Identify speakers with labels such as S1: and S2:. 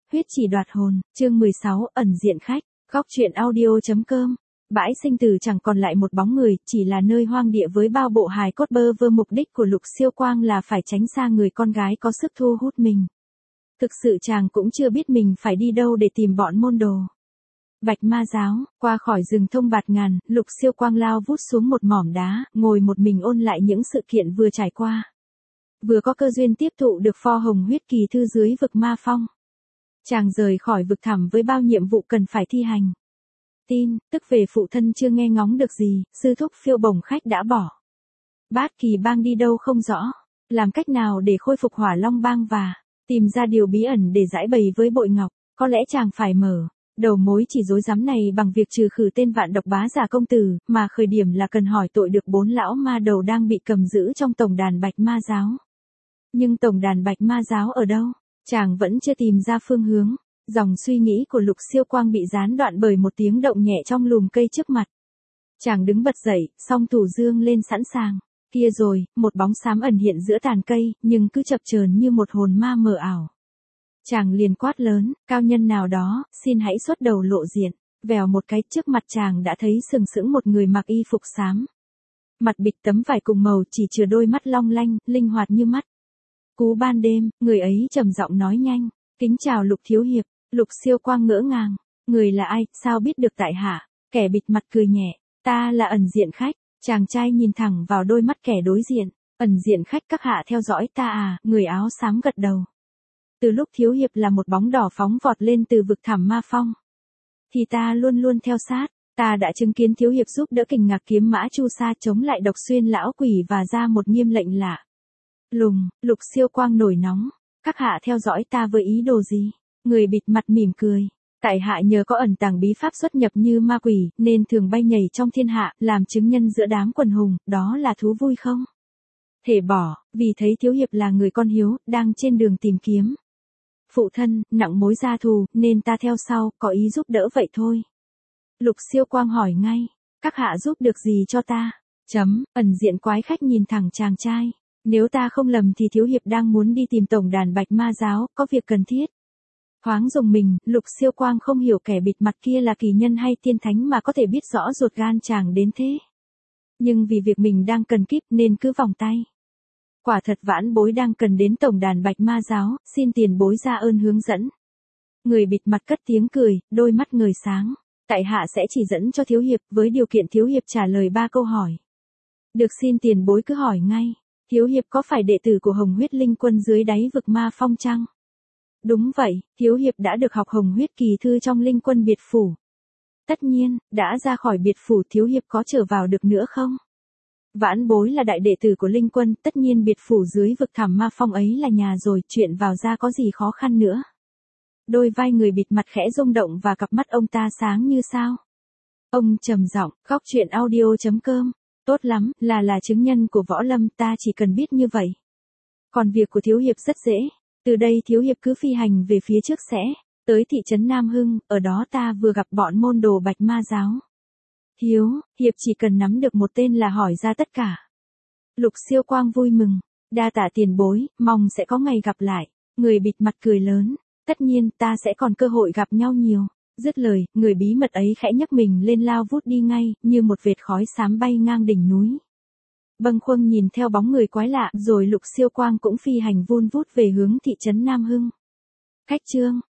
S1: Huyết chỉ đoạt hồn, chương 16, ẩn diện khách, góc truyện audio.com. Bãi sinh tử chẳng còn lại một bóng người, chỉ là nơi hoang địa với bao bộ hài cốt bơ vơ. Mục đích của Lục Siêu Quang là phải tránh xa người con gái có sức thu hút mình. Thực sự chàng cũng chưa biết mình phải đi đâu để tìm bọn môn đồ. Bạch Ma Giáo, qua khỏi rừng thông bạt ngàn, Lục Siêu Quang lao vút xuống một mỏm đá, ngồi một mình ôn lại những sự kiện vừa trải qua. Vừa có cơ duyên tiếp thụ được pho hồng huyết kỳ thư dưới vực ma phong. Chàng rời khỏi vực thẳm với bao nhiệm vụ cần phải thi hành. Tin, tức về phụ thân chưa nghe ngóng được gì, sư thúc Phiêu Bổng Khách đã bỏ. Bát Kỳ Bang đi đâu không rõ, làm cách nào để khôi phục Hỏa Long Bang và tìm ra điều bí ẩn để giải bày với Bội Ngọc, có lẽ chàng phải mở đầu mối chỉ rối rắm này bằng việc trừ khử tên Vạn Độc Bá Giả công tử, mà khởi điểm là cần hỏi tội được 4 lão ma đầu đang bị cầm giữ trong tổng đàn Bạch Ma Giáo. Nhưng tổng đàn Bạch Ma Giáo ở đâu? Chàng vẫn chưa tìm ra phương hướng. Dòng suy nghĩ của Lục Siêu Quang bị gián đoạn bởi một tiếng động nhẹ trong lùm cây trước mặt. Chàng đứng bật dậy, song thủ dương lên sẵn sàng. Kia rồi, một bóng xám ẩn hiện giữa tàn cây, nhưng cứ chập chờn như một hồn ma mờ ảo. Chàng liền quát lớn, cao nhân nào đó, xin hãy xuất đầu lộ diện. Vèo một cái, trước mặt chàng đã thấy sừng sững một người mặc y phục xám. Mặt bịt tấm vải cùng màu, chỉ chừa đôi mắt long lanh, linh hoạt như mắt. Cú ban đêm, người ấy trầm giọng nói nhanh, kính chào Lục thiếu hiệp. Lục Siêu Quang ngỡ ngàng, người là ai, sao biết được tại hạ? Kẻ bịt mặt cười nhẹ, ta là ẩn diện khách. Chàng trai nhìn thẳng vào đôi mắt kẻ đối diện, ẩn diện khách các hạ theo dõi ta à? Người áo xám gật đầu. Từ lúc thiếu hiệp là một bóng đỏ phóng vọt lên từ vực thẳm ma phong, thì ta luôn luôn theo sát. Ta đã chứng kiến thiếu hiệp giúp đỡ Kình Ngạc kiếm mã Chu Sa chống lại Độc Xuyên lão quỷ và ra một nghiêm lệnh lạ lùng. Lục Siêu Quang nổi nóng, các hạ theo dõi ta với ý đồ gì? Người bịt mặt mỉm cười. Tại hạ nhờ có ẩn tàng bí pháp xuất nhập như ma quỷ, nên thường bay nhảy trong thiên hạ, làm chứng nhân giữa đám quần hùng, đó là thú vui không? Thể bỏ, vì thấy thiếu hiệp là người con hiếu, đang trên đường tìm kiếm phụ thân, nặng mối gia thù, nên ta theo sau, có ý giúp đỡ vậy thôi. Lục Siêu Quang hỏi ngay, các hạ giúp được gì cho ta? Ẩn diện quái khách nhìn thẳng chàng trai. Nếu ta không lầm thì thiếu hiệp đang muốn đi tìm tổng đàn Bạch Ma Giáo, có việc cần thiết. Thoáng dùng mình, Lục Siêu Quang không hiểu kẻ bịt mặt kia là kỳ nhân hay tiên thánh mà có thể biết rõ ruột gan chàng đến thế. Nhưng vì việc mình đang cần kíp nên cứ vòng tay. Quả thật vãn bối đang cần đến tổng đàn Bạch Ma Giáo, xin tiền bối ra ơn hướng dẫn. Người bịt mặt cất tiếng cười, đôi mắt ngời sáng. Tại hạ sẽ chỉ dẫn cho thiếu hiệp với điều kiện thiếu hiệp trả lời 3 câu hỏi. Được, xin tiền bối cứ hỏi ngay. Thiếu hiệp có phải đệ tử của Hồng Huyết Linh Quân dưới đáy vực ma phong chăng? Đúng vậy, thiếu hiệp đã được học Hồng Huyết kỳ thư trong Linh Quân biệt phủ. Tất nhiên, đã ra khỏi biệt phủ thiếu hiệp có trở vào được nữa không? Vãn bối là đại đệ tử của Linh Quân, tất nhiên biệt phủ dưới vực thẳm ma phong ấy là nhà rồi, chuyện vào ra có gì khó khăn nữa. Đôi vai người bịt mặt khẽ rung động và cặp mắt ông ta sáng như sao. Ông trầm giọng, góc truyện audio.com. Tốt lắm, là chứng nhân của võ lâm, ta chỉ cần biết như vậy. Còn việc của thiếu hiệp rất dễ. Từ đây thiếu hiệp cứ phi hành về phía trước sẽ tới thị trấn Nam Hưng, ở đó ta vừa gặp bọn môn đồ Bạch Ma Giáo. Hiệp chỉ cần nắm được một tên là hỏi ra tất cả. Lục Siêu Quang vui mừng, đa tạ tiền bối, mong sẽ có ngày gặp lại. Người bịt mặt cười lớn, tất nhiên ta sẽ còn cơ hội gặp nhau nhiều. Dứt lời, người bí mật ấy khẽ nhấc mình lên lao vút đi ngay, như một vệt khói xám bay ngang đỉnh núi. Bâng khuâng nhìn theo bóng người quái lạ, rồi Lục Siêu Quang cũng phi hành vun vút về hướng thị trấn Nam Hưng. Cách chương